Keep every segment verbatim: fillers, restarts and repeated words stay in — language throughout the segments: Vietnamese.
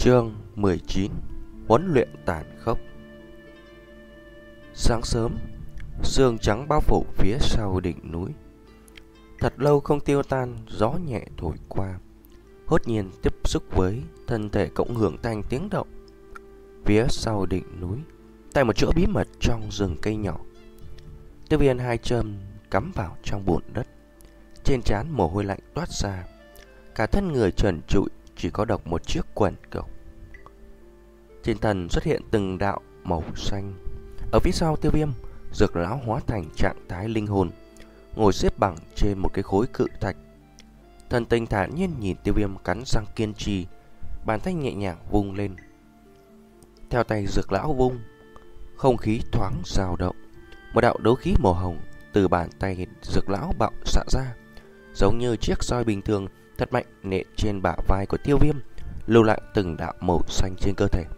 Chương mười chín. Huấn luyện tàn khốc. Sáng sớm, sương trắng bao phủ phía sau đỉnh núi. Thật lâu không tiêu tan, gió nhẹ thổi qua, hốt nhiên tiếp xúc với thân thể cộng hưởng thành tiếng động. Phía sau đỉnh núi, tại một chỗ bí mật trong rừng cây nhỏ, Tiêu Viêm hai chân cắm vào trong bùn đất, trên trán mồ hôi lạnh toát ra, cả thân người trần trụi, chỉ có độc một chiếc quần cộc. Trên thân xuất hiện từng đạo màu xanh. Ở phía sau Tiêu Viêm, Dược lão hóa thành trạng thái linh hồn, ngồi xếp bằng trên một cái khối cự thạch. Thần tình thản nhiên nhìn Tiêu Viêm, cắn răng kiên trì, bàn tay nhẹ nhàng vung lên. Theo tay Dược lão vung, không khí thoáng dao động, một đạo đấu khí màu hồng từ bàn tay Dược lão bạo xạ ra, giống như chiếc roi bình thường, thật mạnh nện trên bả vai của Tiêu Viêm, lưu lại từng đạo màu xanh trên cơ thể.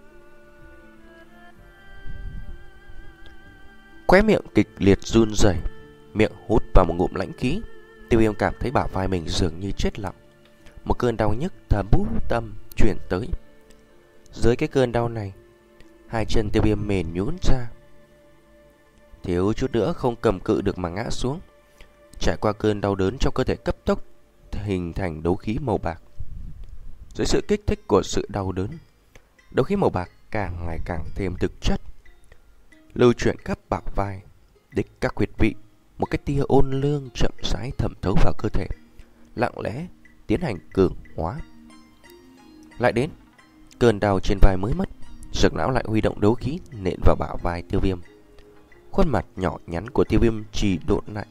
Khóe miệng kịch liệt run rẩy, miệng hút vào một ngụm lãnh khí. Tiêu Viêm cảm thấy bả vai mình dường như chết lặng, một cơn đau nhức thầm bú tâm truyền tới. Dưới cái cơn đau này, hai chân Tiêu Viêm mềm nhũn ra, thiếu chút nữa không cầm cự được mà ngã xuống. Trải qua cơn đau đớn trong cơ thể cấp tốc hình thành đấu khí màu bạc. Dưới sự kích thích của sự đau đớn, đấu khí màu bạc càng ngày càng thêm thực chất, lưu chuyển khắp bả vai, đích các huyệt vị. Một cái tia ôn lương chậm rãi thẩm thấu vào cơ thể, lặng lẽ tiến hành cường hóa. Lại đến, cơn đau trên vai mới mất, Dược lão lại huy động đấu khí nện vào bả vai Tiêu Viêm. Khuôn mặt nhỏ nhắn của Tiêu Viêm trì độn lại,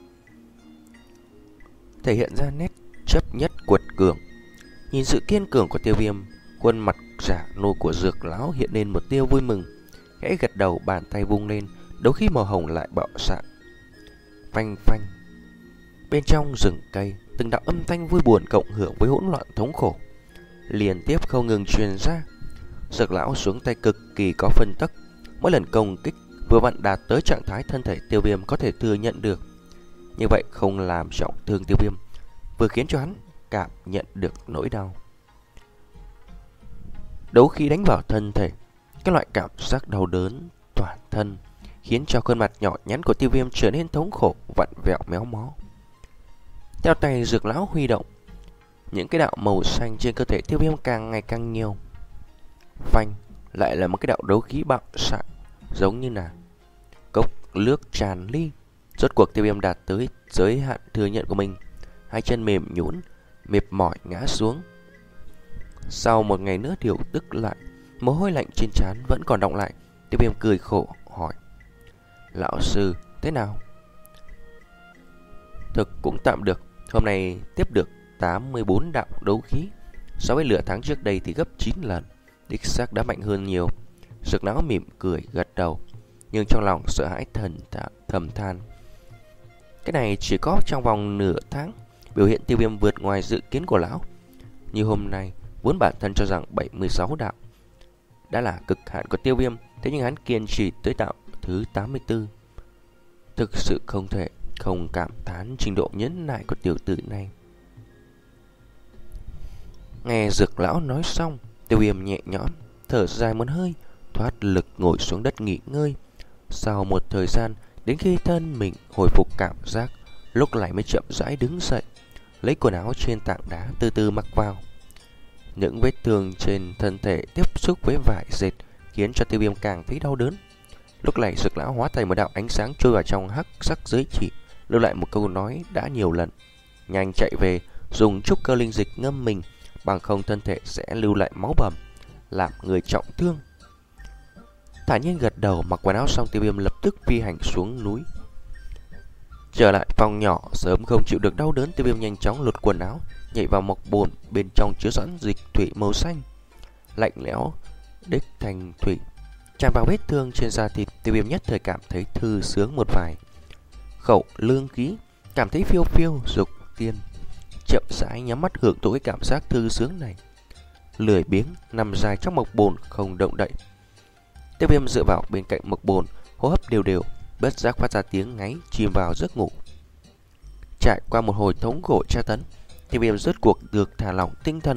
thể hiện ra nét chấp nhất quật cường. Nhìn sự kiên cường của Tiêu Viêm, khuôn mặt giả nô của Dược lão hiện lên một tia vui mừng, khẽ gật đầu, bàn tay vung lên, đấu khí màu hồng lại bạo xạ. Phanh phanh, bên trong rừng cây, từng đạo âm thanh vui buồn cộng hưởng với hỗn loạn thống khổ liên tiếp không ngừng truyền ra. Dược lão xuống tay cực kỳ có phân tắc, mỗi lần công kích vừa vặn đạt tới trạng thái thân thể Tiêu Viêm có thể thừa nhận được. Như vậy không làm trọng thương Tiêu Viêm, vừa khiến cho hắn cảm nhận được nỗi đau. Đấu khí đánh vào thân thể, cái loại cảm giác đau đớn toàn thân khiến cho khuôn mặt nhỏ nhắn của Tiêu Viêm trở nên thống khổ, vặn vẹo méo mó. Theo tay Dược lão huy động, những cái đạo màu xanh trên cơ thể Tiêu Viêm càng ngày càng nhiều. Phanh, lại là một cái đạo đấu khí bạo xạ, giống như là cốc nước tràn ly. Rốt cuộc Tiêu Viêm đạt tới giới hạn thừa nhận của mình, hai chân mềm nhũn, mệt mỏi ngã xuống. Sau một ngày nữa điều tức lại, mồ hôi lạnh trên trán vẫn còn đọng lại, Tiêu Viêm cười khổ hỏi: "Lão sư, thế nào?" "Thực cũng tạm được, hôm nay tiếp được tám mươi bốn đạo đấu khí, so với nửa tháng trước đây thì gấp chín lần, đích xác đã mạnh hơn nhiều." Dược lão mỉm cười gật đầu, nhưng trong lòng sợ hãi thần thầm than. Cái này chỉ có trong vòng nửa tháng, biểu hiện Tiêu Viêm vượt ngoài dự kiến của lão. Như hôm nay, vốn bản thân cho rằng bảy mươi sáu đạo đã là cực hạn của Tiêu Viêm, thế nhưng hắn kiên trì tới đạo thứ tám mươi tư. Thực sự không thể không cảm thán trình độ nhẫn nại của tiểu tử này. Nghe Dược lão nói xong, Tiêu Viêm nhẹ nhõm thở dài một hơi, thoát lực ngồi xuống đất nghỉ ngơi. Sau một thời gian, đến khi thân mình hồi phục cảm giác, lúc này mới chậm rãi đứng dậy, lấy quần áo trên tảng đá từ từ mặc vào. Những vết thương trên thân thể tiếp xúc với vải dệt khiến cho Tiêu Viêm càng thấy đau đớn. Lúc này Dược lão hóa thành một đạo ánh sáng trôi vào trong hắc sắc giới chỉ, lưu lại một câu nói đã nhiều lần: "Nhanh chạy về, dùng trúc cơ linh dịch ngâm mình, bằng không thân thể sẽ lưu lại máu bầm, làm người trọng thương." Thản nhiên gật đầu, mặc quần áo xong, Tiêu Viêm lập tức phi hành xuống núi. Trở lại phòng nhỏ, sớm không chịu được đau đớn, Tiêu Viêm nhanh chóng lột quần áo, nhảy vào mộc bồn bên trong chứa sẵn dịch thủy màu xanh, lạnh lẽo đích thành thủy tràn vào vết thương trên da thịt. Tiêu Viêm nhất thời cảm thấy thư sướng một vài khẩu lương khí, cảm thấy phiêu phiêu dục tiên, chậm rãi nhắm mắt hưởng thụ cái cảm giác thư sướng này, lười biếng nằm dài trong mộc bồn không động đậy. Tiêu Viêm dựa vào bên cạnh mộc bồn, hô hấp đều đều, bất giác phát ra tiếng ngáy, chìm vào giấc ngủ. Trải qua một hồi thống khổ tra tấn, Tiêu Viêm rốt cuộc được thả lỏng tinh thần,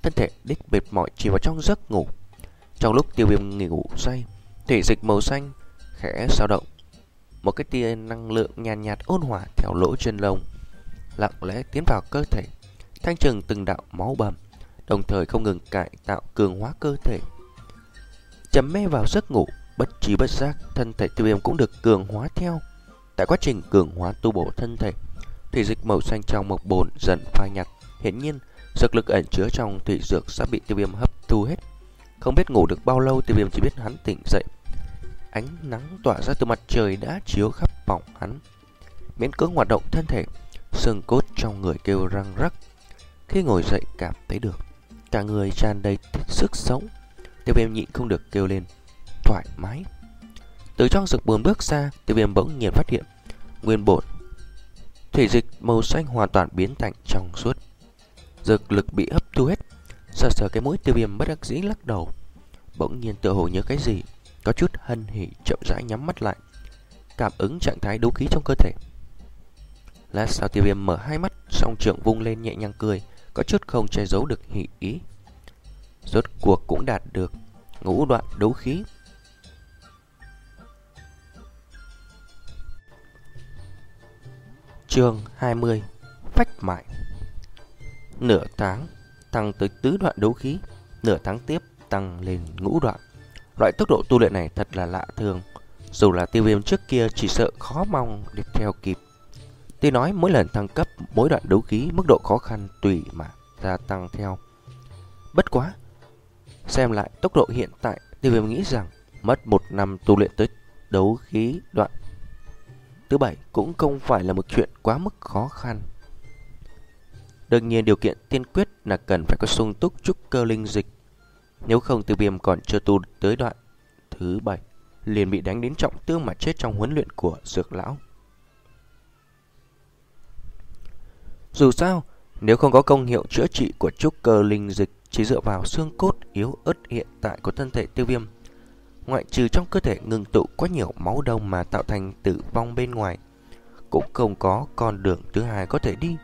thân thể đích mệt mỏi chìm vào trong giấc ngủ. Trong lúc Tiêu Viêm ngủ say, thủy dịch màu xanh khẽ dao động, một cái tia năng lượng nhàn nhạt, nhạt ôn hòa theo lỗ chân lông lặng lẽ tiến vào cơ thể, thanh trừng từng đạo máu bầm, đồng thời không ngừng cải tạo cường hóa cơ thể. Chầm mê vào giấc ngủ, bất trí bất giác, thân thể Tiêu Viêm cũng được cường hóa theo. Tại quá trình cường hóa tu bổ thân thể, thủy dịch màu xanh trong một bồn dần phai nhạt. Hiển nhiên, dược lực ẩn chứa trong thủy dược sẽ bị Tiêu Viêm hấp thu hết. Không biết ngủ được bao lâu, Tiêu Viêm chỉ biết hắn tỉnh dậy, ánh nắng tỏa ra từ mặt trời đã chiếu khắp phòng hắn. Miễn cưỡng hoạt động thân thể, xương cốt trong người kêu răng rắc. Khi ngồi dậy cảm thấy được cả người tràn đầy sức sống, Tiêu Viêm nhịn không được kêu lên thoải mái. Từ trong dược bồn bước ra, Tiêu Viêm bỗng nhiên phát hiện nguyên bổn thủy dịch màu xanh hoàn toàn biến thành trong suốt, dược lực bị hấp thu hết. Sờ sờ cái mũi, Tiêu Viêm bất đắc dĩ lắc đầu. Bỗng nhiên tựa hồ nhớ cái gì, có chút hân hỉ, chậm rãi nhắm mắt lại, cảm ứng trạng thái đấu khí trong cơ thể. Lát sau, Tiêu Viêm mở hai mắt, song trưởng vung lên nhẹ nhàng cười, có chút không che giấu được hỉ ý. Rốt cuộc cũng đạt được ngũ đoạn đấu khí. Chương hai mươi: Phách mại. Nửa tháng tăng tới tứ đoạn đấu khí, nửa tháng tiếp tăng lên ngũ đoạn. Loại tốc độ tu luyện này thật là lạ thường, dù là Tiêu Viêm trước kia chỉ sợ khó mong để theo kịp. Tuy nói mỗi lần thăng cấp, mỗi đoạn đấu khí mức độ khó khăn tùy mà gia tăng theo. Bất quá, xem lại tốc độ hiện tại, Tiêu Viêm nghĩ rằng mất một năm tu luyện tới đấu khí đoạn thứ bảy cũng không phải là một chuyện quá mức khó khăn. Đương nhiên điều kiện tiên quyết là cần phải có sung túc trúc cơ linh dịch. Nếu không, Tiêu Viêm còn chưa tu tới đoạn thứ bảy liền bị đánh đến trọng thương mà chết trong huấn luyện của dược lão. Dù sao, nếu không có công hiệu chữa trị của trúc cơ linh dịch, chỉ dựa vào xương cốt yếu ớt hiện tại của thân thể Tiêu Viêm, ngoại trừ trong cơ thể ngưng tụ quá nhiều máu đông mà tạo thành tử vong bên ngoài, cũng không có con đường thứ hai có thể đi.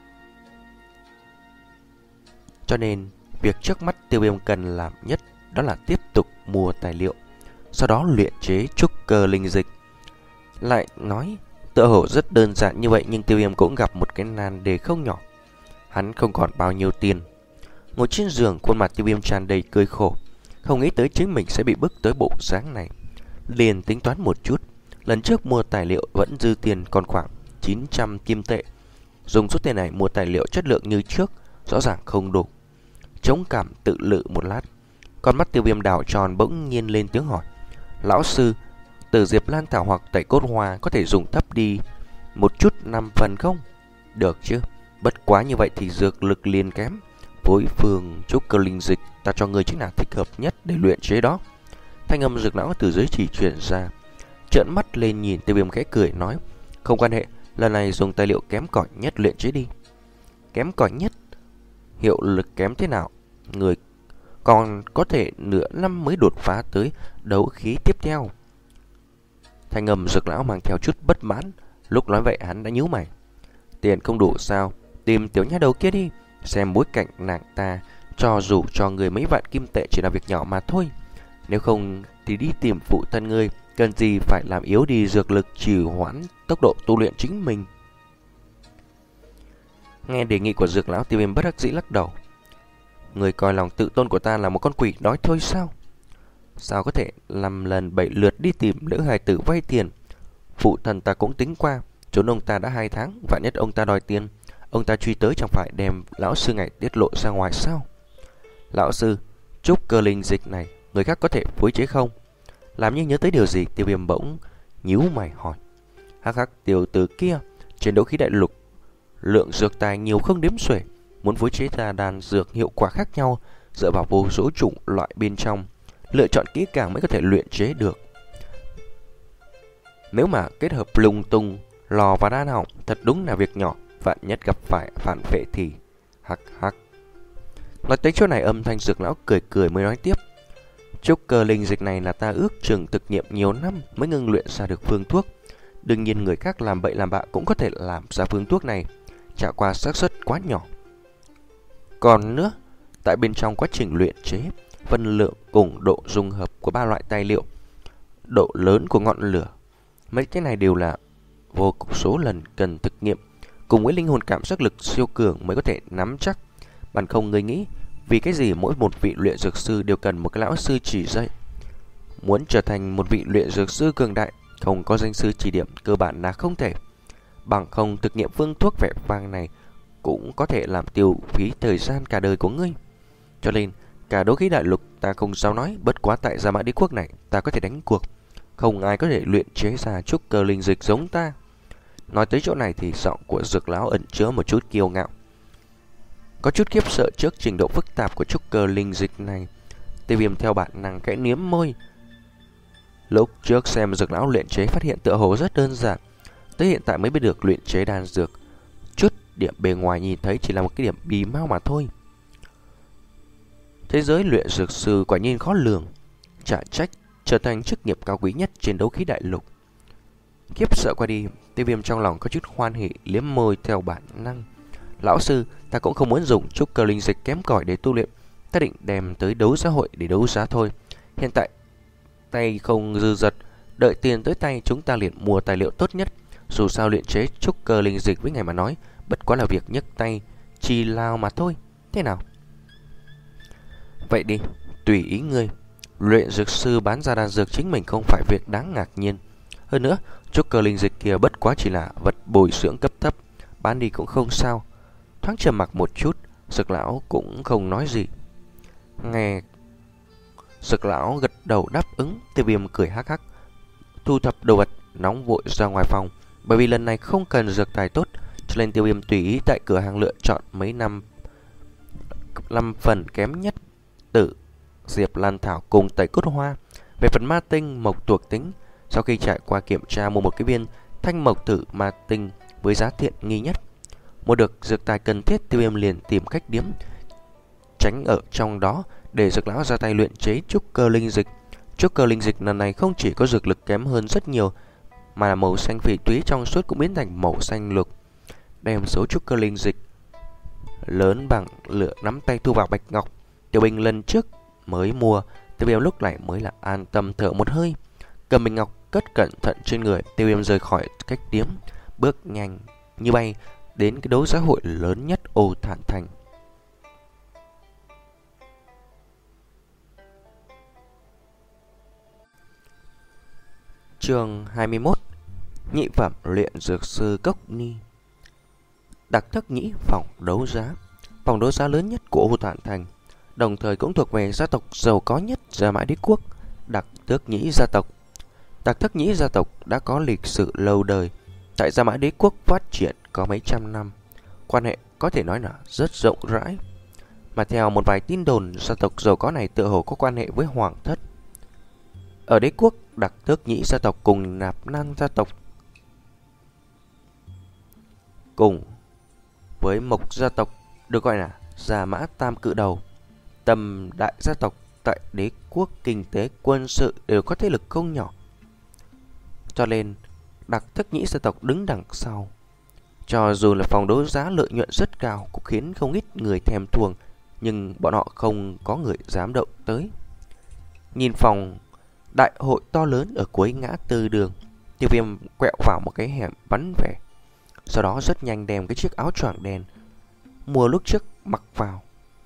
Cho nên, việc trước mắt Tiêu Viêm cần làm nhất đó là tiếp tục mua tài liệu, sau đó luyện chế trúc cơ linh dịch. Lại nói, tựa hồ rất đơn giản như vậy, nhưng Tiêu Viêm cũng gặp một cái nan đề không nhỏ. Hắn không còn bao nhiêu tiền. Ngồi trên giường, khuôn mặt Tiêu Viêm tràn đầy cười khổ, không nghĩ tới chính mình sẽ bị bức tới bộ dáng này. Liền tính toán một chút, lần trước mua tài liệu vẫn dư tiền còn khoảng chín trăm kim tệ. Dùng số tiền này mua tài liệu chất lượng như trước rõ ràng không đủ. Chống cảm tự lự một lát, con mắt Tiêu Viêm đảo tròn, bỗng nhiên lên tiếng hỏi: Lão sư, từ diệp lan thảo hoặc tẩy cốt hoa có thể dùng thấp đi một chút năm phần không? Được chứ, bất quá như vậy thì dược lực liền kém. Với phương trúc cơ linh dịch, ta cho người chính là thích hợp nhất để luyện chế đó. Thanh âm dược lão từ dưới chỉ truyền ra. Trợn mắt lên nhìn Tiêu Viêm khẽ cười nói: Không quan hệ, lần này dùng tài liệu kém cỏi nhất luyện chế đi. Kém cỏi nhất? Hiệu lực kém thế nào? Người còn có thể nửa năm mới đột phá tới đấu khí tiếp theo. Thanh âm dược lão mang theo chút bất mãn. Lúc nói vậy hắn đã nhíu mày. Tiền không đủ sao? Tìm tiểu nha đầu kia đi. Xem bối cảnh nàng ta, cho dù cho người mấy vạn kim tệ chỉ là việc nhỏ mà thôi. Nếu không thì đi tìm phụ thân ngươi, cần gì phải làm yếu đi dược lực trì hoãn tốc độ tu luyện chính mình. Nghe đề nghị của dược lão, Tiêu Viêm bất đắc dĩ lắc đầu. Người coi lòng tự tôn của ta là một con quỷ đói thôi sao? Sao có thể làm lần bảy lượt đi tìm lữ hài tử vay tiền? Phụ thân ta cũng tính qua, trốn ông ta đã hai tháng, vạn nhất ông ta đòi tiền, ông ta truy tới chẳng phải đem lão sư ngài tiết lộ ra ngoài sao? Lão sư, trúc cơ linh dịch này người khác có thể phối chế không? Làm như nhớ tới điều gì, Tiêu Viêm bỗng nhíu mày hỏi. Hắc hắc, tiểu tử kia, trên đấu khí đại lục lượng dược tài nhiều không đếm xuể, muốn phối chế ra đan dược hiệu quả khác nhau, dựa vào vô số chủng loại bên trong, lựa chọn kỹ càng mới có thể luyện chế được. Nếu mà kết hợp lung tung, lò và đan hỏng, thật đúng là việc nhỏ, vạn nhất gặp phải phản phệ thì hắc hắc. Nói tới chỗ này, âm thanh dược lão cười cười mới nói tiếp. Trúc cơ linh dịch này là ta ước chừng thực nghiệm nhiều năm mới ngưng luyện ra được phương thuốc. Đương nhiên người khác làm bậy làm bạ cũng có thể làm ra phương thuốc này, chả qua xác suất quá nhỏ. Còn nữa, tại bên trong quá trình luyện chế, phân lượng cùng độ dung hợp của ba loại tài liệu, độ lớn của ngọn lửa, mấy cái này đều là vô số lần cần thực nghiệm, cùng với linh hồn cảm giác lực siêu cường mới có thể nắm chắc. Bằng không người nghĩ, vì cái gì mỗi một vị luyện dược sư đều cần một cái lão sư chỉ dạy? Muốn trở thành một vị luyện dược sư cường đại, không có danh sư chỉ điểm cơ bản là không thể. Bằng không thực nghiệm phương thuốc vẻ vang này cũng có thể làm tiêu phí thời gian cả đời của ngươi. Cho nên, cả đấu khí đại lục ta không sao nói, bất quá tại Gia Mã Đế quốc này ta có thể đánh cuộc. Không ai có thể luyện chế ra trúc cơ linh dịch giống ta. Nói tới chỗ này thì giọng của Dược lão ẩn chứa một chút kiêu ngạo, có chút khiếp sợ trước trình độ phức tạp của trúc cơ linh dịch này. Tiêu Viêm theo bản năng khẽ liếm môi. Lúc trước xem Dược lão luyện chế phát hiện tựa hồ rất đơn giản, tới hiện tại mới biết được luyện chế đan dược, chút điểm bề ngoài nhìn thấy chỉ là một cái điểm bì mau mà thôi. Thế giới luyện dược sư quả nhiên khó lường, chả trách trở thành chức nghiệp cao quý nhất trên đấu khí đại lục. Khiếp sợ qua đi, Tiêu Viêm trong lòng có chút hoan hỉ, liếm môi theo bản năng. Lão sư, ta cũng không muốn dùng trúc cơ linh dịch kém cỏi để tu luyện, ta định đem tới đấu giá hội để đấu giá thôi. Hiện tại tay không dư dật, đợi tiền tới tay chúng ta liền mua tài liệu tốt nhất. Dù sao luyện chế trúc cơ linh dịch với ngài mà nói, bất quá là việc nhấc tay chi lao mà thôi. Thế nào? Vậy đi, tùy ý ngươi. Luyện dược sư bán ra đan dược chính mình không phải việc đáng ngạc nhiên. Hơn nữa, trúc cơ linh dịch kia bất quá chỉ là vật bồi dưỡng cấp thấp, bán đi cũng không sao. Thoáng trầm mặc một chút, Dược lão cũng không nói gì. Nghe Dược lão gật đầu đáp ứng, Tiêu Viêm cười hắc hắc, thu thập đồ vật nóng vội ra ngoài phòng. Bởi vì lần này không cần dược tài tốt, cho nên Tiêu Viêm tùy ý tại cửa hàng lựa chọn mấy năm năm phần kém nhất tử diệp lan thảo cùng tẩy cốt hoa. Về phần ma tinh mộc thuộc tính, sau khi trải qua kiểm tra mua một cái viên thanh mộc tử ma tinh với giá tiện nghi nhất. Mua được dược tài cần thiết, Tiêu Viêm liền tìm cách điếm tránh ở trong đó để Dược lão ra tay luyện chế trúc cơ linh dịch. Trúc cơ linh dịch lần này không chỉ có dược lực kém hơn rất nhiều, mà là màu xanh phỉ túy trong suốt cũng biến thành màu xanh lục. Đem số trúc cơ linh dịch lớn bằng lửa nắm tay thu vào bạch ngọc. Tiểu Bình lần trước mới mua, Tiêu Viêm lúc này mới là an tâm thở một hơi. Cầm bình ngọc cất cẩn thận trên người, Tiêu Viêm rời khỏi cách điếm, bước nhanh như bay đến cái đấu giá hội lớn nhất Ô Thản Thành. Chương hai mươi mốt. Nhị phẩm luyện dược sư Cốc Ni. Đặc Thất Nhĩ phòng đấu giá, phòng đấu giá lớn nhất của Ô Thản Thành, đồng thời cũng thuộc về gia tộc giàu có nhất Gia Mã Đế quốc, Đặc Thất Nhĩ gia tộc. Đặc Thất Nhĩ gia tộc đã có lịch sử lâu đời tại Gia Mã Đế quốc, phát triển có mấy trăm năm, quan hệ có thể nói là rất rộng rãi. Mà theo một vài tin đồn, gia tộc giàu có này tựa hồ có quan hệ với hoàng thất. Ở đế quốc, Đặc Thất Nhĩ gia tộc cùng Nạp Nan gia tộc cùng với Mộc gia tộc được gọi là Gia Mã Tam Cự Đầu, tầm đại gia tộc tại đế quốc, kinh tế quân sự đều có thế lực không nhỏ. Cho nên Đặc Thất Nhĩ gia tộc đứng đằng sau. Cho dù là phòng đấu giá lợi nhuận rất cao cũng khiến không ít người thèm thuồng, nhưng bọn họ không có người dám động tới. Nhìn phòng đại hội to lớn ở cuối ngã tư đường, Tiêu Viêm quẹo vào một cái hẻm vắng vẻ, sau đó rất nhanh đem cái chiếc áo choàng đen mua lúc trước mặc vào.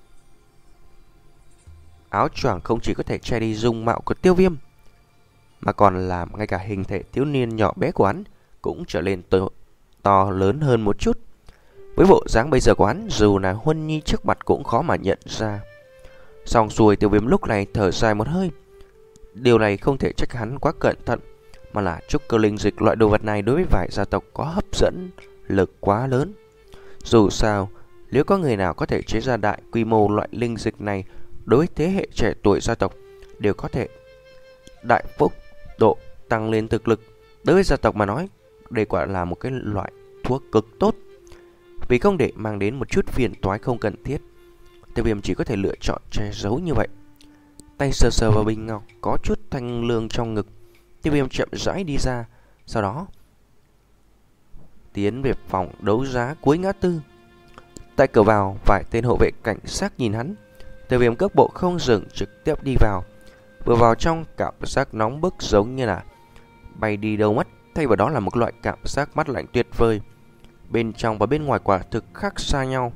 Áo choàng không chỉ có thể che đi dung mạo của Tiêu Viêm, mà còn làm ngay cả hình thể thiếu niên nhỏ bé của hắn cũng trở lên to, to lớn hơn một chút. Với bộ dáng bây giờ của hắn, dù là Huân Nhi trước mặt cũng khó mà nhận ra. Xong xuôi, Tiêu Viêm lúc này thở dài một hơi. Điều này không thể trách hắn quá cẩn thận, mà là trúc cơ linh dịch loại đồ vật này đối với vài gia tộc có hấp dẫn lực quá lớn. Dù sao, nếu có người nào có thể chế ra đại quy mô loại linh dịch này, đối với thế hệ trẻ tuổi gia tộc đều có thể đại phúc độ tăng lên thực lực. Đối với gia tộc mà nói, đây quả là một cái loại thuốc cực tốt. Vì không để mang đến một chút phiền toái không cần thiết, Tiêu Viêm chỉ có thể lựa chọn che giấu như vậy. Tay sờ sờ vào bình ngọc có chút thanh lương trong ngực, Tiêu Viêm chậm rãi đi ra, sau đó tiến về phòng đấu giá cuối ngã tư. Tại cửa vào, vài tên hộ vệ cảnh sát nhìn hắn, Tiêu Viêm cước bộ không dừng, trực tiếp đi vào. Vừa vào trong, cảm giác nóng bức giống như là bay đi đâu mất, thay vào đó là một loại cảm giác mát lạnh tuyệt vời. Bên trong và bên ngoài quả thực khác xa nhau.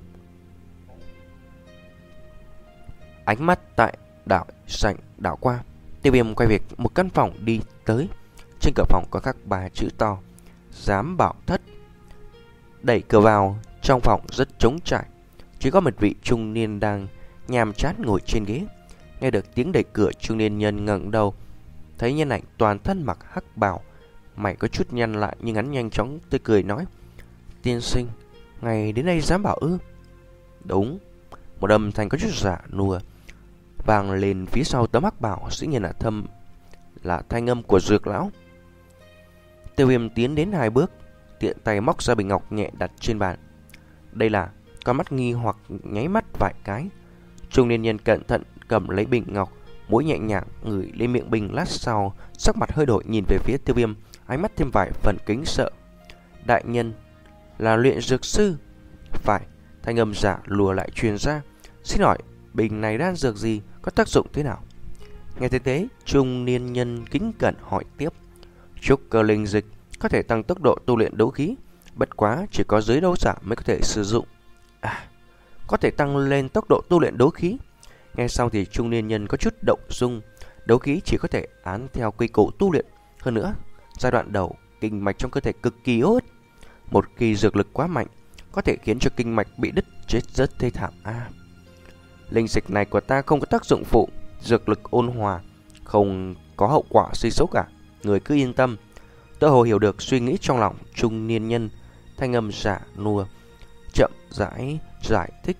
Ánh mắt tại đảo sảnh đảo qua, Tiêu Viêm quay về một căn phòng đi tới. Trên cửa phòng có khắc ba chữ to: Giám bảo thất. Đẩy cửa vào, trong phòng rất trống trải, chỉ có một vị trung niên đang nhàm chán ngồi trên ghế. Nghe được tiếng đẩy cửa, trung niên nhân ngẩng đầu, thấy nhân ảnh toàn thân mặc hắc bào, mày có chút nhăn lại nhưng hắn nhanh chóng tươi cười nói: Tiên sinh, ngày đến đây giám bảo ư? Đúng. Một âm thanh có chút giả nùa vang lên phía sau tấm hắc bào, dĩ nhiên là thâm là thanh âm của Dược lão. Tiêu Viêm tiến đến hai bước, tiện tay móc ra bình ngọc nhẹ đặt trên bàn. Đây là, con mắt nghi hoặc nháy mắt vài cái. Trung niên nhân cẩn thận cầm lấy bình ngọc, mũi nhẹ nhàng ngửi lên miệng bình, lát sau sắc mặt hơi đổi, nhìn về phía Tiêu Viêm, ánh mắt thêm vài phần kính sợ. Đại nhân là luyện dược sư? Phải. Thanh âm giả lùa lại truyền ra. Xin hỏi bình này đan dược gì, có tác dụng thế nào? Nghe thấy thế, trung niên nhân kính cẩn hỏi tiếp. Trúc cơ linh dịch có thể tăng tốc độ tu luyện đấu khí, bất quá chỉ có giới đấu giả mới có thể sử dụng. À, có thể tăng lên tốc độ tu luyện đấu khí. Nghe xong thì trung niên nhân có chút động dung. Đấu khí chỉ có thể án theo quy củ tu luyện. Hơn nữa, giai đoạn đầu kinh mạch trong cơ thể cực kỳ yếu ớt. Một khi dược lực quá mạnh có thể khiến cho kinh mạch bị đứt, chết rất thê thảm. À, linh dịch này của ta không có tác dụng phụ, dược lực ôn hòa, không có hậu quả suy xấu cả, người cứ yên tâm. Tớ hồ hiểu được suy nghĩ trong lòng trung niên nhân, thanh âm giả nua chậm rãi giải thích.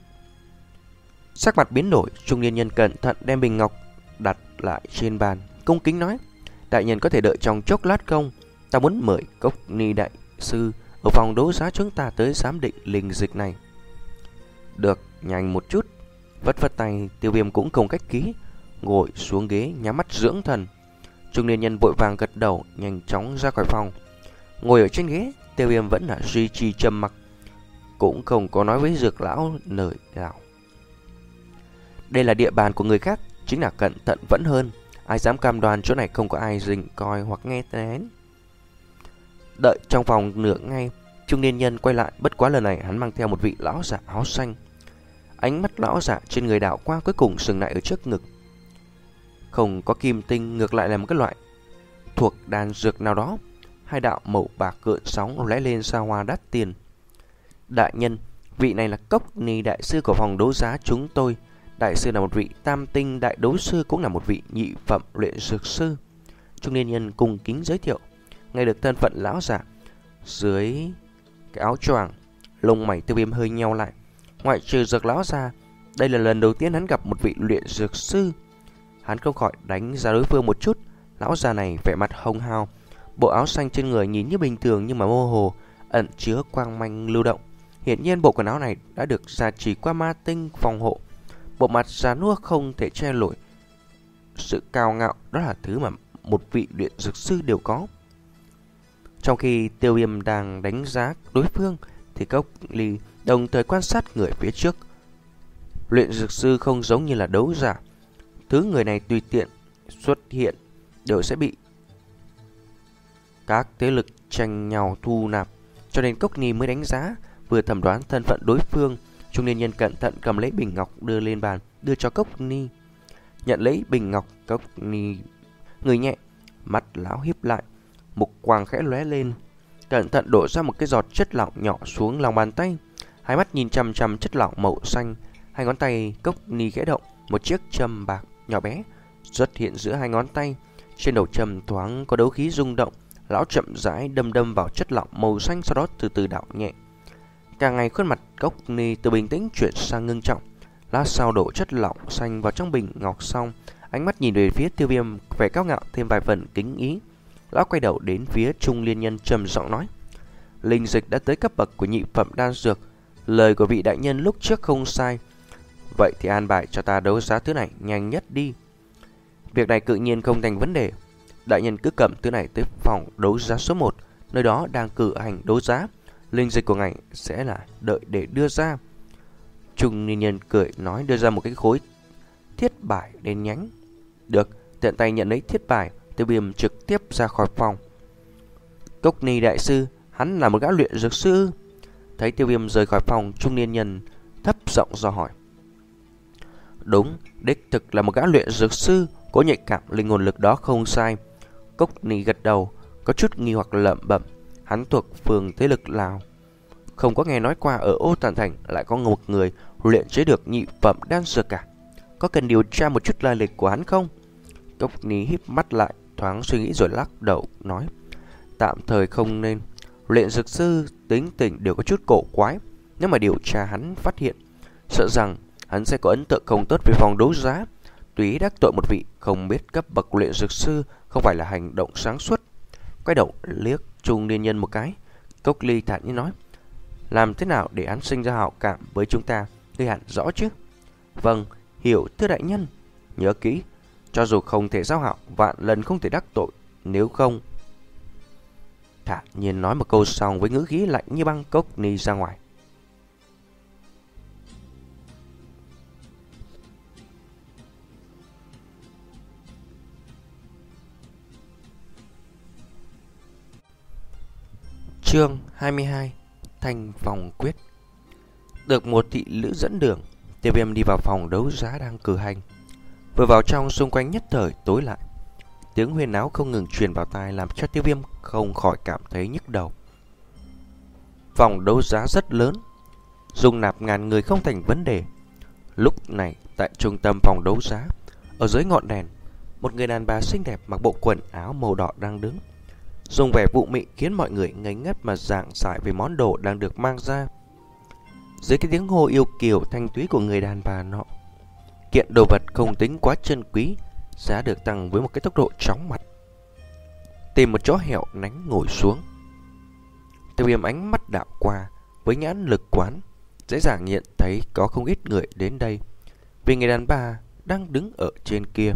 Sắc mặt biến đổi, trung niên nhân cẩn thận đem bình ngọc đặt lại trên bàn, cung kính nói: Đại nhân có thể đợi trong chốc lát không? Ta muốn mời Cốc Ni đại sư ở phòng đấu giá chúng ta tới giám định linh dịch này. Được, nhanh một chút. Vất vất tay, Tiêu Viêm cũng không cách ký, ngồi xuống ghế nhắm mắt dưỡng thần. Trung niên nhân vội vàng gật đầu, nhanh chóng ra khỏi phòng. Ngồi ở trên ghế, Tiêu Viêm vẫn là duy trì trầm mặc, cũng không có nói với Dược lão lời nào. Đây là địa bàn của người khác, chính là cẩn thận vẫn hơn. Ai dám cam đoan chỗ này không có ai rình coi hoặc nghe lén. Đợi trong phòng nửa ngày, trung niên nhân quay lại, bất quá lần này hắn mang theo một vị lão giả áo xanh. Ánh mắt lão giả trên người đảo qua, cuối cùng dừng lại ở trước ngực. Không có kim tinh, ngược lại là một cái loại thuộc đan dược nào đó. Hai đạo màu bạc gợn sóng lóe lên xa hoa đắt tiền. Đại nhân, vị này là Cốc Ni đại sư của phòng đấu giá chúng tôi. Đại sư là một vị tam tinh đại đấu sư, cũng là một vị nhị phẩm luyện dược sư. Trung niên nhân cung kính giới thiệu. Nghe được thân phận lão giả, dưới cái áo choàng, lông mày Tiêu Viêm hơi nheo lại. Ngoại trừ Dược lão ra, đây là lần đầu tiên hắn gặp một vị luyện dược sư. Hắn không khỏi đánh giá đối phương một chút. Lão già này vẻ mặt hồng hào, bộ áo xanh trên người nhìn như bình thường nhưng mà mơ hồ ẩn chứa quang manh lưu động. Hiển nhiên bộ quần áo này đã được gia trì qua ma tinh phòng hộ. Bộ mặt già nua không thể che nổi sự cao ngạo, đó là thứ mà một vị luyện dược sư đều có. Trong khi Tiêu Viêm đang đánh giá đối phương thì Cốc Ly đồng thời quan sát người phía trước. Luyện dược sư không giống như là đấu giả, thứ người này tùy tiện xuất hiện đều sẽ bị các thế lực tranh nhau thu nạp, cho nên Cốc Ni mới đánh giá, vừa thẩm đoán thân phận đối phương. Trung niên nhân cẩn thận cầm lấy bình ngọc đưa lên bàn, đưa cho Cốc Ni. Nhận lấy bình ngọc, Cốc Ni người nhẹ, mắt lão híp lại, mục quang khẽ lóe lên, cẩn thận đổ ra một cái giọt chất lỏng nhỏ xuống lòng bàn tay. Hai mắt nhìn chằm chằm chất lỏng màu xanh, hai ngón tay Cốc Ni khẽ động, một chiếc châm bạc nhỏ bé xuất hiện giữa hai ngón tay. Trên đầu châm thoáng có đấu khí rung động. Lão chậm rãi đâm đâm vào chất lỏng màu xanh, sau đó từ từ đảo nhẹ. Càng ngày khuôn mặt Cốc Ni từ bình tĩnh chuyển sang ngưng trọng. Lát sau đổ chất lỏng xanh vào trong bình ngọc xong, ánh mắt nhìn về phía Tiêu Viêm, vẻ cao ngạo thêm vài phần kính ý. Lão quay đầu đến phía trung niên nhân trầm giọng nói: Linh dịch đã tới cấp bậc của nhị phẩm đan dược, lời của vị đại nhân lúc trước không sai. Vậy thì an bài cho ta đấu giá thứ này nhanh nhất đi. Việc này tự nhiên không thành vấn đề. Đại nhân cứ cầm thứ này tới phòng đấu giá số một, nơi đó đang cử hành đấu giá. Linh dịch của ngài sẽ là đợi để đưa ra. Trung niên nhân cười nói, đưa ra một cái khối thiết bài đến nhánh. Được, tiện tay nhận lấy thiết bài, Tiêu Viêm trực tiếp ra khỏi phòng. Cốc Ni đại sư, hắn là một gã luyện dược sư. Thấy Tiêu Viêm rời khỏi phòng, trung niên nhân thấp giọng dò hỏi. Đúng, đích thực là một gã luyện dược sư, có nhạy cảm linh hồn lực đó không sai. Cốc Ni gật đầu, có chút nghi hoặc lẩm bẩm. Hắn thuộc phường thế lực Lào, không có nghe nói qua ở Ô Tản Thành lại có một người luyện chế được nhị phẩm đan dược cả. Có cần điều tra một chút lai lịch của hắn không? Cốc Ni híp mắt lại, thoáng suy nghĩ rồi lắc đầu nói. Tạm thời không nên. Luyện dược sư tính tình đều có chút cổ quái. Nếu mà điều tra hắn phát hiện, sợ rằng hắn sẽ có ấn tượng không tốt với phòng đấu giá. Tùy đắc tội một vị không biết cấp bậc luyện dược sư không phải là hành động sáng suốt. Quay đầu liếc trung niên nhân một cái, Cốc Ly thản nhiên nói. Làm thế nào để hắn sinh ra hảo cảm với chúng ta, ngươi hẳn rõ chứ? Vâng, hiểu thưa đại nhân. Nhớ kỹ, cho dù không thể giao hảo, vạn lần không thể đắc tội. Nếu không... Thản nhiên nói một câu xong với ngữ khí lạnh như băng, Cốc Ni ra ngoài. Chương hai mươi hai. Thanh Phong Quyết. Được một thị nữ dẫn đường, Tiêu Viêm đi vào phòng đấu giá đang cử hành. Vừa vào trong, xung quanh nhất thời tối lại. Tiếng huyên náo không ngừng truyền vào tai làm cho Tiêu Viêm không khỏi cảm thấy nhức đầu. Phòng đấu giá rất lớn, dung nạp ngàn người không thành vấn đề. Lúc này tại trung tâm phòng đấu giá, ở dưới ngọn đèn, một người đàn bà xinh đẹp mặc bộ quần áo màu đỏ đang đứng, dùng vẻ vụ mị khiến mọi người ngây ngất mà giảng giải về món đồ đang được mang ra. Dưới cái tiếng hô yêu kiều thanh túy của người đàn bà nọ, kiện đồ vật không tính quá chân quý, giá được tăng với một cái tốc độ chóng mặt. Tìm một chỗ hẻo lánh ngồi xuống. Tiêu Viêm ánh mắt đảo qua, với nhãn lực quán, dễ dàng nhận thấy có không ít người đến đây, vì người đàn bà đang đứng ở trên kia.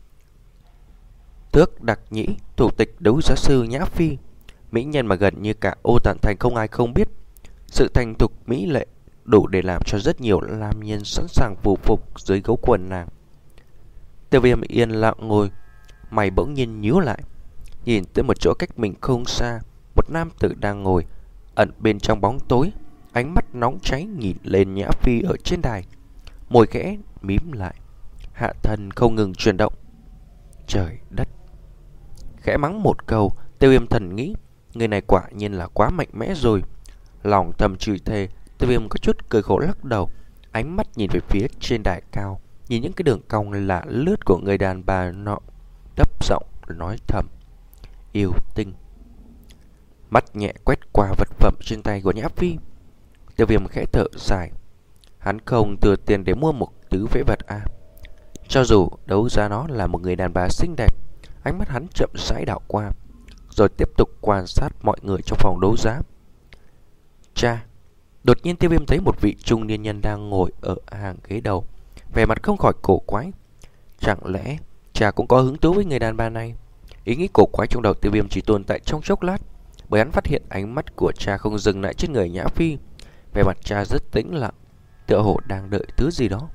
Tước Đặc Nhĩ, thủ tịch đấu giá sư Nhã Phi, mỹ nhân mà gần như cả Ô Tản Thành không ai không biết. Sự thành thục mỹ lệ đủ để làm cho rất nhiều nam nhân sẵn sàng phù phục dưới gấu quần nàng. Tiêu Viêm yên lặng ngồi, mày bỗng nhiên nhíu lại, nhìn tới một chỗ cách mình không xa, một nam tử đang ngồi ẩn bên trong bóng tối, ánh mắt nóng cháy nhìn lên Nhã Phi ở trên đài, môi khẽ mím lại, hạ thân không ngừng chuyển động. Trời đất! Khẽ mắng một câu, Tiêu Viêm thần nghĩ, người này quả nhiên là quá mạnh mẽ rồi. Lòng thầm chửi thề, Tiêu Viêm có chút cười khổ lắc đầu, ánh mắt nhìn về phía trên đài cao, nhìn những cái đường cong lạ lướt của người đàn bà nọ, thấp giọng nói thầm. Yêu tinh. Mắt nhẹ quét qua vật phẩm trên tay của Nhã Phi, Tiêu Viêm khẽ thở dài. Hắn không thừa tiền để mua một thứ phế vật à. Cho dù đấu giá nó là một người đàn bà xinh đẹp, ánh mắt hắn chậm rãi đảo qua, rồi tiếp tục quan sát mọi người trong phòng đấu giá. Cha! Đột nhiên Tiêu Viêm thấy một vị trung niên nhân đang ngồi ở hàng ghế đầu, vẻ mặt không khỏi cổ quái. Chẳng lẽ cha cũng có hứng thú với người đàn bà này? Ý nghĩ cổ quái trong đầu Tiêu Viêm chỉ tồn tại trong chốc lát, bởi hắn phát hiện ánh mắt của cha không dừng lại trên người Nhã Phi. Vẻ mặt cha rất tĩnh lặng, tựa hồ đang đợi thứ gì đó.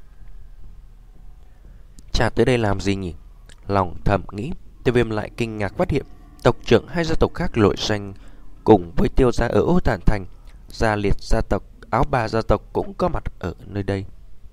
Cha tới đây làm gì nhỉ? Lòng thầm nghĩ, Tiêu Viêm lại kinh ngạc phát hiện tộc trưởng hai gia tộc khác nổi danh cùng với Tiêu gia ở Ô Tản Thành, Gia Liệt gia tộc, Áo Bà gia tộc cũng có mặt ở nơi đây.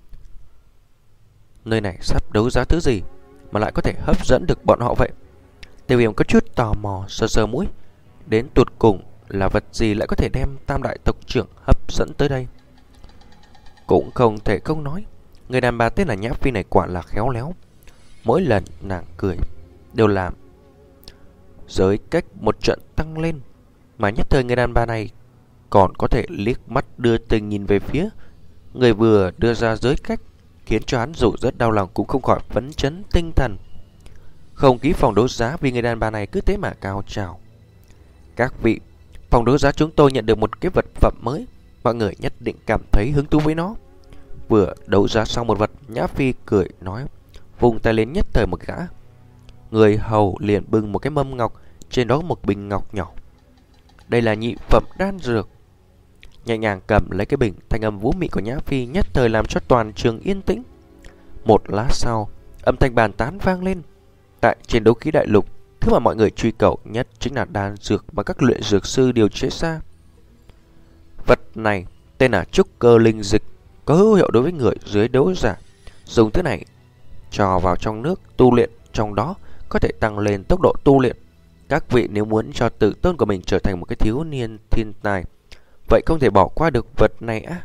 Nơi này sắp đấu giá thứ gì mà lại có thể hấp dẫn được bọn họ vậy? Tiêu Viêm có chút tò mò, sờ sờ mũi, đến tụt cùng là vật gì lại có thể đem tam đại tộc trưởng hấp dẫn tới đây? Cũng không thể không nói, người đàn bà tên là Nhã Phi này quả là khéo léo. Mỗi lần nàng cười đều làm giới cách một trận tăng lên, mà nhất thời người đàn bà này còn có thể liếc mắt đưa tình nhìn về phía người vừa đưa ra giới cách, khiến cho hắn dù rất đau lòng cũng không khỏi phấn chấn tinh thần. Không khí phòng đấu giá vì người đàn bà này cứ thế mà cao trào. Các vị, phòng đấu giá chúng tôi nhận được một cái vật phẩm mới, mọi người nhất định cảm thấy hứng thú với nó. Vừa đấu giá xong một vật, Nhã Phi cười nói, vùng tay lên nhất thời một gã người hầu liền bưng một cái mâm ngọc, trên đó một bình ngọc nhỏ. Đây là nhị phẩm đan dược. Nhẹ nhàng cầm lấy cái bình, thanh âm vũ mị của Nhã Phi nhất thời làm cho toàn trường yên tĩnh. Một lát sau, âm thanh bàn tán vang lên. Tại trên đấu khí đại lục, thứ mà mọi người truy cầu nhất chính là đan dược mà các luyện dược sư điều chế ra. Vật này tên là trúc cơ linh dịch, có hữu hiệu đối với người dưới đấu giả. Dùng thứ này trò vào trong nước tu luyện, trong đó có thể tăng lên tốc độ tu luyện. Các vị nếu muốn cho tự tôn của mình trở thành một cái thiếu niên thiên tài, vậy không thể bỏ qua được vật này á.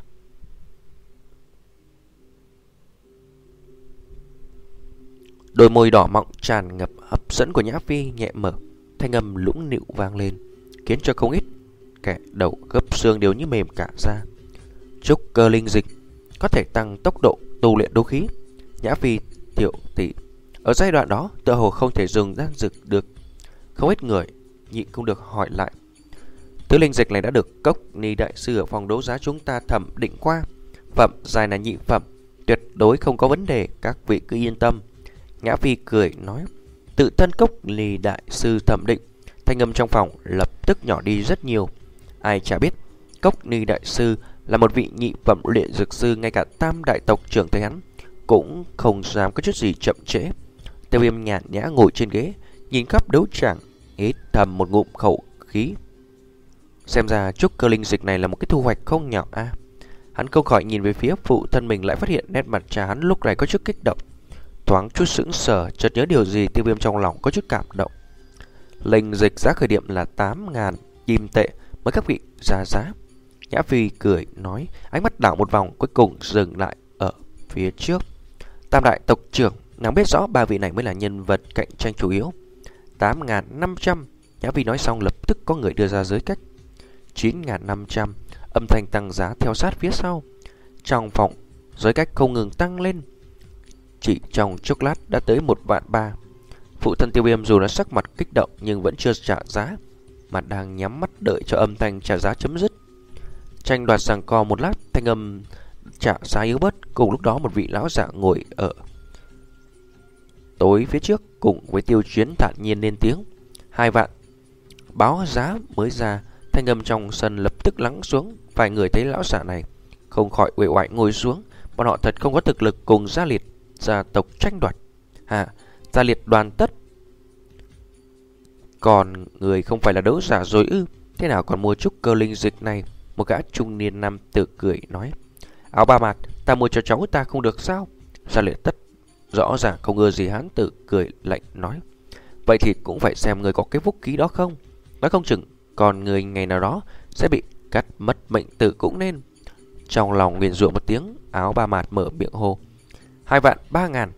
Đôi môi đỏ mọng tràn ngập hấp dẫn của Nhã Phi nhẹ mở, thanh âm lũng nịu vang lên, khiến cho không ít kẻ đầu gấp xương đều như mềm cả ra. Trúc cơ linh dịch có thể tăng tốc độ tu luyện đấu khí. Nhã Phi tiểu tỷ, ở giai đoạn đó tựa hồ không thể dùng đan dược được. Không ít người nhịn không được hỏi lại. Thứ linh dịch này đã được Cốc Ni đại sư ở phòng đấu giá chúng ta thẩm định qua, phẩm giai là nhị phẩm, tuyệt đối không có vấn đề, các vị cứ yên tâm. Nhã Phi cười nói. Tự thân Cốc Ni đại sư thẩm định, thanh âm trong phòng lập tức nhỏ đi rất nhiều. Ai chả biết Cốc Ni đại sư là một vị nhị phẩm luyện dược sư, ngay cả tam đại tộc trưởng thấy hắn cũng không dám có chút gì chậm trễ. Tiêu Viêm nhàn nhã ngồi trên ghế, nhìn khắp đấu tràng, hít thầm một ngụm khẩu khí. Xem ra trúc cơ linh dịch này là một cái thu hoạch không nhỏ a. À, hắn không khỏi nhìn về phía phụ thân mình, lại phát hiện nét mặt cha hắn lúc này có chút kích động. Thoáng chút sững sờ, chợt nhớ điều gì, Tiêu Viêm trong lòng có chút cảm động. Linh dịch giá khởi điểm là tám ngàn kim tệ, mới các vị ra giá. Nhã Phi cười nói, ánh mắt đảo một vòng, cuối cùng dừng lại ở phía trước. Tam đại tộc trưởng, nàng biết rõ ba vị này mới là nhân vật cạnh tranh chủ yếu. Tám ngàn năm trăm. Nhã Phi nói xong lập tức có người đưa ra giới cách. Chín ngàn năm trăm. Âm thanh tăng giá theo sát phía sau. Trong phòng, giới cách không ngừng tăng lên. Chỉ trong chốc lát đã tới một vạn ba. Phụ thân Tiêu Viêm dù đã sắc mặt kích động nhưng vẫn chưa trả giá, mà đang nhắm mắt đợi cho âm thanh trả giá chấm dứt. Tranh đoạt giằng co một lát, thanh âm trả giá yếu bớt. Cùng lúc đó một vị lão giả ngồi ở tối phía trước cùng với Tiêu Chiến thản nhiên lên tiếng. Hai vạn. Báo giá mới ra, thanh âm trong sân lập tức lắng xuống. Vài người thấy lão giả này không khỏi uể oải ngồi xuống. Bọn họ thật không có thực lực cùng Gia Liệt gia tộc tranh đoạt. Hà, Gia Liệt đoàn tất. Còn người không phải là đấu giả rồi ư? Thế nào còn mua trúc cơ linh dịch này? Một gã trung niên nam tử cười nói. Áo ba mặt, ta mua cho cháu ta không được sao? Gia Liệt tất rõ ràng không ưa gì, hán tử cười lạnh nói. Vậy thì cũng phải xem người có cái vũ khí đó không. Nói không chừng còn người ngày nào đó sẽ bị cắt mất mệnh tử cũng nên. Trong lòng nguyền rủa một tiếng, áo ba mạt mở miệng hô. Hai vạn ba ngàn.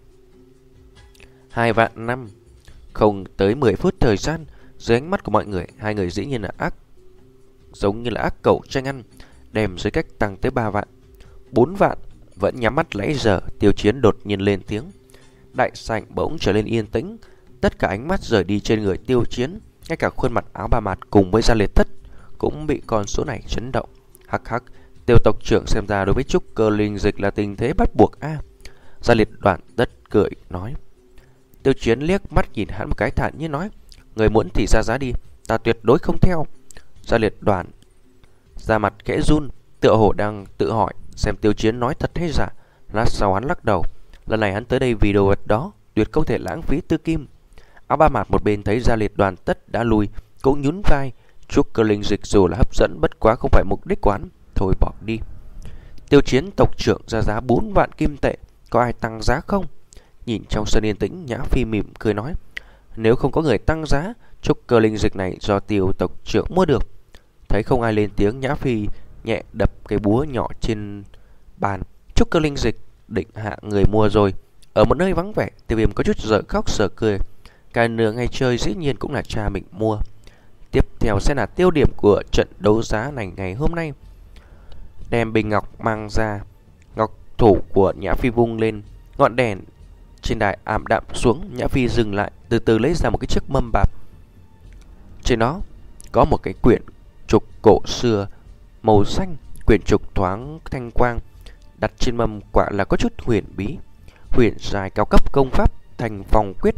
Hai vạn năm. Không tới mười phút thời gian, dưới ánh mắt của mọi người, hai người dĩ nhiên là ác, giống như là ác cẩu tranh ăn, đem dưới cách tăng tới ba vạn. Bốn vạn. Vẫn nhắm mắt nãy giờ, Tiêu Chiến đột nhiên lên tiếng. Đại sảnh bỗng trở lên yên tĩnh, tất cả ánh mắt rời đi trên người Tiêu Chiến, ngay cả khuôn mặt áo ba mặt cùng với Gia Liệt Thất cũng bị con số này chấn động. Hắc hắc, Tiêu tộc trưởng xem ra đối với trúc cơ linh dịch là tình thế bắt buộc a. À, Gia Liệt Đoàn Tất cười nói. Tiêu Chiến liếc mắt nhìn hắn một cái thản nhiên nói. Người muốn thì ra giá đi, ta tuyệt đối không theo. Gia Liệt Đoàn ra mặt khẽ run, tựa hồ đang tự hỏi xem Tiêu Chiến nói thật hay giả. Lát sau hắn lắc đầu. Lần này hắn tới đây vì đồ vật đó, tuyệt không thể lãng phí tư kim. Áo ba mặt một bên thấy Gia Liệt Đoàn Tất đã lui, cũng nhún vai. Trúc cơ linh dịch dù là hấp dẫn, bất quá không phải mục đích quán, thôi bỏ đi. Tiêu Chiến tộc trưởng ra giá bốn vạn kim tệ, có ai tăng giá không? Nhìn trong sân yên tĩnh, Nhã Phi mỉm cười nói. Nếu không có người tăng giá, trúc cơ linh dịch này do Tiêu tộc trưởng mua được. Thấy không ai lên tiếng, Nhã Phi nhẹ đập cái búa nhỏ trên bàn. Trúc cơ linh dịch định hạ người mua rồi. Ở một nơi vắng vẻ, Tiêu Viêm có chút dở khóc dở cười. Cả nửa ngày chơi dĩ nhiên cũng là cha mình mua. Tiếp theo sẽ là tiêu điểm của trận đấu giá này ngày hôm nay. Đem bình ngọc mang ra, ngọc thủ của Nhã Phi vung lên, ngọn đèn trên đài ảm đạm xuống. Nhã Phi dừng lại, từ từ lấy ra một cái chiếc mâm bạc. Trên đó có một cái quyển trục cổ xưa màu xanh. Quyển trục thoáng thanh quang, đặt trên mâm quả là có chút huyền bí. Huyền dài cao cấp công pháp thành vòng quyết.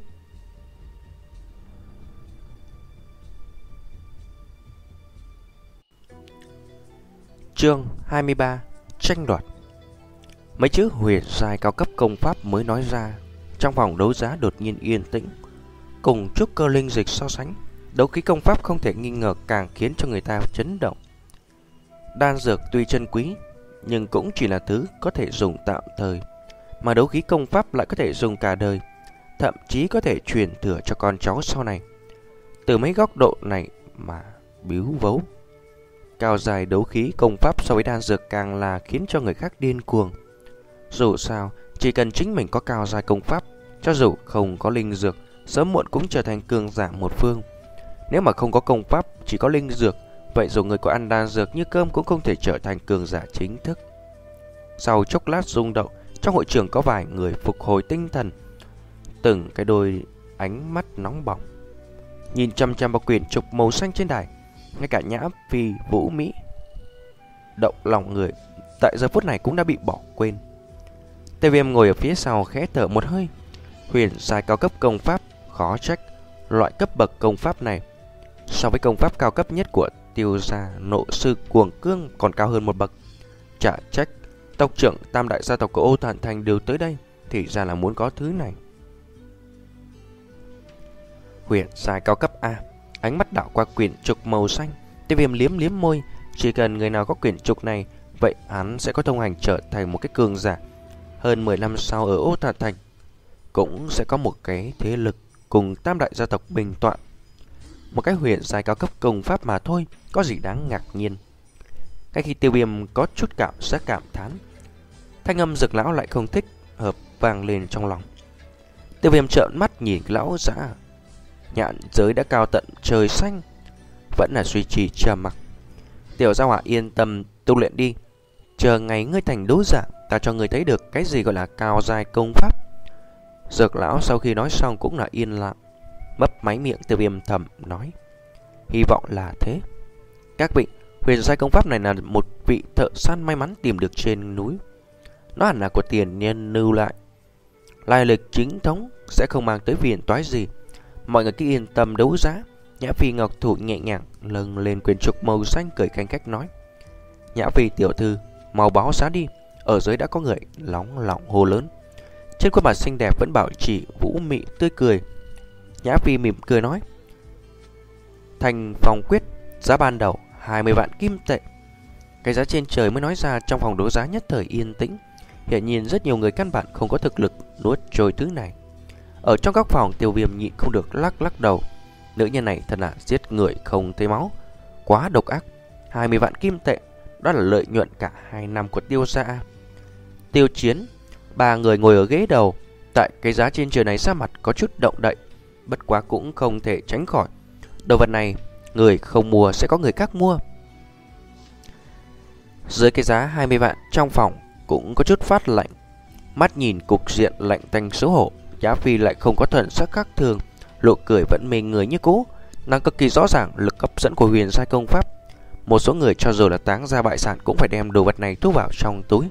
Chương hai mươi ba. Tranh đoạt. Mấy chữ huyền giai cao cấp công pháp mới nói ra, trong phòng đấu giá đột nhiên yên tĩnh. Cùng trúc cơ linh dịch so sánh, đấu khí công pháp không thể nghi ngờ càng khiến cho người ta chấn động. Đan dược tuy chân quý, nhưng cũng chỉ là thứ có thể dùng tạm thời, mà đấu khí công pháp lại có thể dùng cả đời, thậm chí có thể truyền thừa cho con cháu sau này. Từ mấy góc độ này mà biếu vấu, cao dài đấu khí công pháp so với đan dược càng là khiến cho người khác điên cuồng. Dù sao, chỉ cần chính mình có cao dài công pháp, cho dù không có linh dược, sớm muộn cũng trở thành cường giả một phương. Nếu mà không có công pháp, chỉ có linh dược, vậy dù người có ăn đan dược như cơm cũng không thể trở thành cường giả chính thức. Sau chốc lát rung động, trong hội trường có vài người phục hồi tinh thần, từng cái đôi ánh mắt nóng bỏng nhìn chăm chăm vào quyển trục màu xanh trên đài. Ngay cả Nhã Phi, Vũ Mỹ động lòng người tại giờ phút này cũng đã bị bỏ quên. Tề Viêm ngồi ở phía sau khẽ thở một hơi. Huyền giai cao cấp công pháp, khó trách loại cấp bậc công pháp này so với công pháp cao cấp nhất của Tiêu gia Nộ sư Cuồng Cương còn cao hơn một bậc. Chả trách tộc trưởng tam đại gia tộc của Ô Thản Thành đều tới đây, thì ra là muốn có thứ này. Huyền giai cao cấp A. Ánh mắt đảo qua quyển trục màu xanh, Tiêu Viêm liếm liếm môi. Chỉ cần người nào có quyển trục này, vậy hắn sẽ có thông hành trở thành một cái cường giả. Hơn mười năm sau ở Ô Thản Thành cũng sẽ có một cái thế lực cùng tam đại gia tộc bình tọa. Một cái huyền giai cao cấp công pháp mà thôi, có gì đáng ngạc nhiên. Ngay khi Tiêu Viêm có chút cảm giác cảm thán, thanh âm Dược lão lại không thích hợp vang lên trong lòng. Tiêu Viêm trợn mắt nhìn lão giả nhãn giới đã cao tận trời xanh, vẫn là duy trì trầm mặc. Tiểu gia hỏa yên tâm tu luyện đi, chờ ngày ngươi thành đấu giả, ta cho ngươi thấy được cái gì gọi là cao giai công pháp. Dược lão sau khi nói xong cũng là yên lặng. Mấp máy miệng, Tiêu Viêm thầm nói, hy vọng là thế. Các vị, huyền giai công pháp này là một vị thợ săn may mắn tìm được trên núi. Nó hẳn là của tiền nhân lưu lại, lai lịch chính thống, sẽ không mang tới phiền toái gì. Mọi người cứ yên tâm đấu giá. Nhã Phi ngọc thủ nhẹ nhàng lâng lên quyển trục màu xanh, cười khanh khách nói, Nhã Phi tiểu thư, mau báo giá đi. Ở dưới đã có người lóng lọng hô lớn. Trên khuôn mặt xinh đẹp vẫn bảo trì vũ mị tươi cười. Nhã Phi mỉm cười nói, thành phòng quyết, giá ban đầu hai mươi vạn kim tệ. Cái giá trên trời mới nói ra, trong phòng đấu giá nhất thời yên tĩnh. Hiện nhiên rất nhiều người căn bản không có thực lực nuốt trôi thứ này. Ở trong góc phòng, Tiêu Viêm nhịn không được lắc lắc đầu. Nữ nhân này thật là giết người không thấy máu, quá độc ác. Hai mươi vạn kim tệ, đó là lợi nhuận cả hai năm của Tiêu gia. Tiêu Chiến, ba người ngồi ở ghế đầu. Tại cái giá trên trời này sắc mặt có chút động đậy, bất quá cũng không thể tránh khỏi. Đồ vật này người không mua sẽ có người khác mua. Dưới cái giá hai mươi vạn, trong phòng cũng có chút phát lạnh. Mắt nhìn cục diện lạnh tanh xấu hổ, Nhã Phi lại không có thần sắc khác thường, lộ cười vẫn mê người như cũ. Nàng cực kỳ rõ ràng lực hấp dẫn của huyền giai công pháp. Một số người cho dù là táng ra bại sản cũng phải đem đồ vật này thu vào trong túi.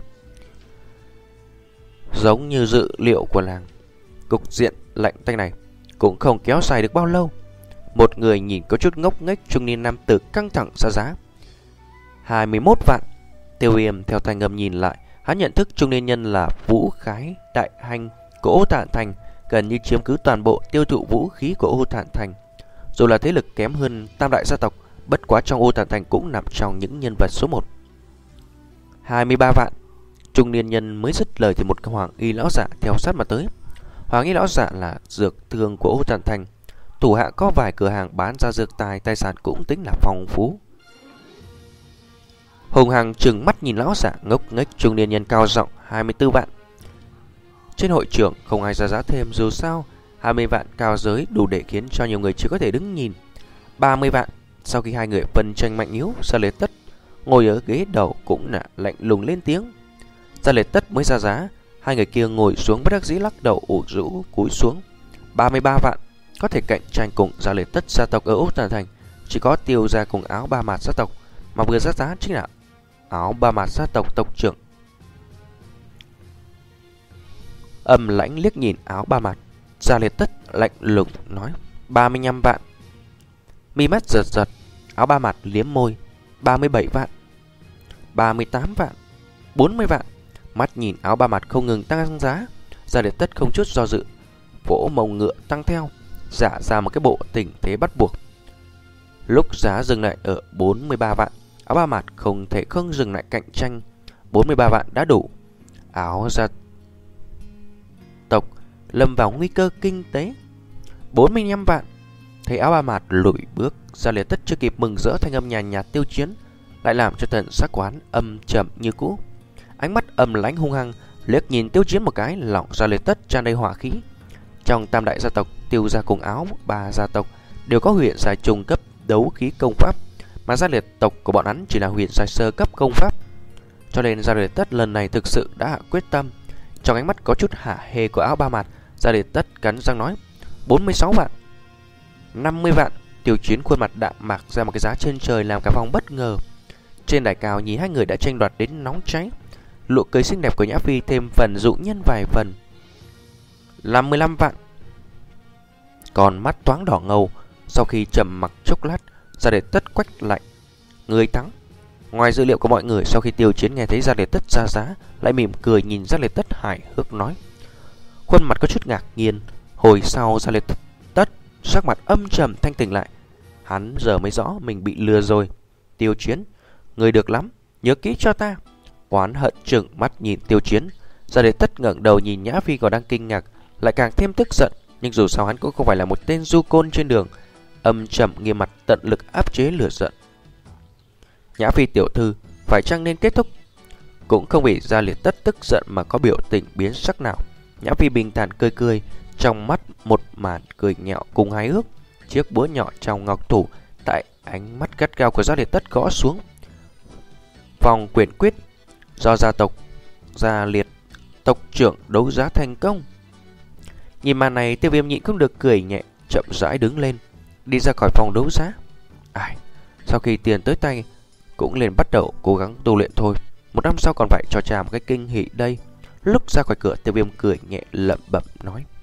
Giống như dự liệu của nàng, cục diện lạnh tanh này cũng không kéo dài được bao lâu. Một người nhìn có chút ngốc nghếch trung niên nam tử căng thẳng ra giá hai mươi mốt vạn. Tiêu Viêm theo thanh âm nhìn lại, hắn nhận thức trung niên nhân là Vũ Khái đại hành của Ô Thản Thành, gần như chiếm cứ toàn bộ tiêu thụ vũ khí của Ô Thản Thành. Dù là thế lực kém hơn tam đại gia tộc, bất quá trong Ô Thản Thành cũng nằm trong những nhân vật số một. Hai mươi ba vạn. Trung niên nhân mới dứt lời thì một hoàng y lão giả theo sát mà tới. Hoàng y lão giả là dược thương của Ô Thản Thành, thủ hạ có vài cửa hàng bán ra dược tài, tài sản cũng tính là phong phú. Hùng Hằng trừng mắt nhìn lão giả ngốc nghếch trung niên nhân cao giọng, hai mươi tư vạn. Trên hội trường không ai ra giá thêm, dù sao hai mươi vạn cao giới đủ để khiến cho nhiều người chỉ có thể đứng nhìn. ba mươi vạn. Sau khi hai người phân tranh mạnh yếu, Gia Lê Tất ngồi ở ghế đầu cũng là lạnh lùng lên tiếng. Gia Lê Tất mới ra giá, hai người kia ngồi xuống bất đắc dĩ lắc đầu ủ rũ cúi xuống. ba mươi ba vạn. Có thể cạnh tranh cùng Gia Lê Tất gia tộc ở Ô Thản Thành chỉ có Tiêu gia cùng Áo Ba Mạt gia tộc, mà vừa ra giá chính là Áo Ba Mạt gia tộc tộc trưởng. Âm lãnh liếc nhìn Áo Ba Mạt, Gia Lê Tất lạnh lùng nói, ba mươi lăm vạn. Mi mắt giật giật, Áo Ba Mạt liếm môi, ba mươi bảy vạn, ba mươi tám vạn, bốn mươi vạn. Mắt nhìn áo ba mặt không ngừng tăng giá, Gia Liệt Tất không chút do dự vỗ mông ngựa tăng theo, giả ra một cái bộ tình thế bắt buộc. Lúc giá dừng lại ở bốn mươi ba vạn, áo ba mặt không thể không dừng lại cạnh tranh. bốn mươi ba vạn đã đủ. Áo gia tộc lâm vào nguy cơ kinh tế. bốn mươi lăm vạn. Thấy áo ba mặt lùi bước, Gia Liệt Tất chưa kịp mừng rỡ, thanh âm nhàn nhạt Tiêu Chiến lại làm cho thần sắc quán âm trầm như cũ. Ánh mắt âm lãnh hung hăng liếc nhìn Tiêu Chiến một cái, lòng Gia Liệt Tất tràn đầy hỏa khí. Trong tam đại gia tộc, Tiêu gia cùng áo ba gia tộc đều có huyền giai trung cấp đấu khí công pháp, mà Gia Liệt tộc của bọn hắn chỉ là huyền giai sơ cấp công pháp. Cho nên Gia Liệt Tất lần này thực sự đã hạ quyết tâm. Trong ánh mắt có chút hả hê của áo ba mặt, Gia Liệt Tất cắn răng nói: bốn mươi sáu vạn, năm mươi vạn. Tiêu Chiến khuôn mặt đạm mạc ra một cái giá trên trời, làm cả phòng bất ngờ. Trên đài cao nhìn hai người đã tranh đoạt đến nóng cháy, nụ cười xinh đẹp của Nhã Phi thêm phần dụ nhân vài phần. năm mươi lăm vạn. Còn mắt thoáng đỏ ngầu. Sau khi trầm mặc chốc lát, Gia Liệt Tất quách lạnh: người thắng. Ngoài dữ liệu của mọi người, sau khi Tiêu Chiến nghe thấy Gia Liệt Tất ra giá, lại mỉm cười nhìn Gia Liệt Tất hài hước nói, khuôn mặt có chút ngạc nhiên. Hồi sau Gia Liệt Tất sắc mặt âm trầm thanh tỉnh lại, hắn giờ mới rõ mình bị lừa rồi. Tiêu Chiến, người được lắm, nhớ kỹ cho ta. Oán hận trừng mắt nhìn Tiêu Chiến. Gia Liệt Tất ngẩng đầu nhìn Nhã Phi còn đang kinh ngạc, lại càng thêm tức giận. Nhưng dù sao hắn cũng không phải là một tên du côn trên đường, âm trầm nghiêm mặt tận lực áp chế lửa giận. Nhã Phi tiểu thư, phải chăng nên kết thúc? Cũng không bị Gia Liệt Tất tức giận mà có biểu tình biến sắc nào. Nhã Phi bình thản cười cười, trong mắt một màn cười nhạo cùng hài hước. Chiếc búa nhỏ trong ngọc thủ tại ánh mắt gắt gao của Gia Liệt Tất gõ xuống. Vòng quyền quyết do gia tộc Gia Liệt tộc trưởng đấu giá thành công. Nhìn màn này, Tiêu Viêm nhịn không được cười nhẹ, chậm rãi đứng lên, đi ra khỏi phòng đấu giá. Ai, sau khi tiền tới tay, cũng liền bắt đầu cố gắng tu luyện thôi. Một năm sau còn phải cho cha một cái kinh hỉ đây. Lúc ra khỏi cửa, Tiêu Viêm cười nhẹ lẩm bẩm nói: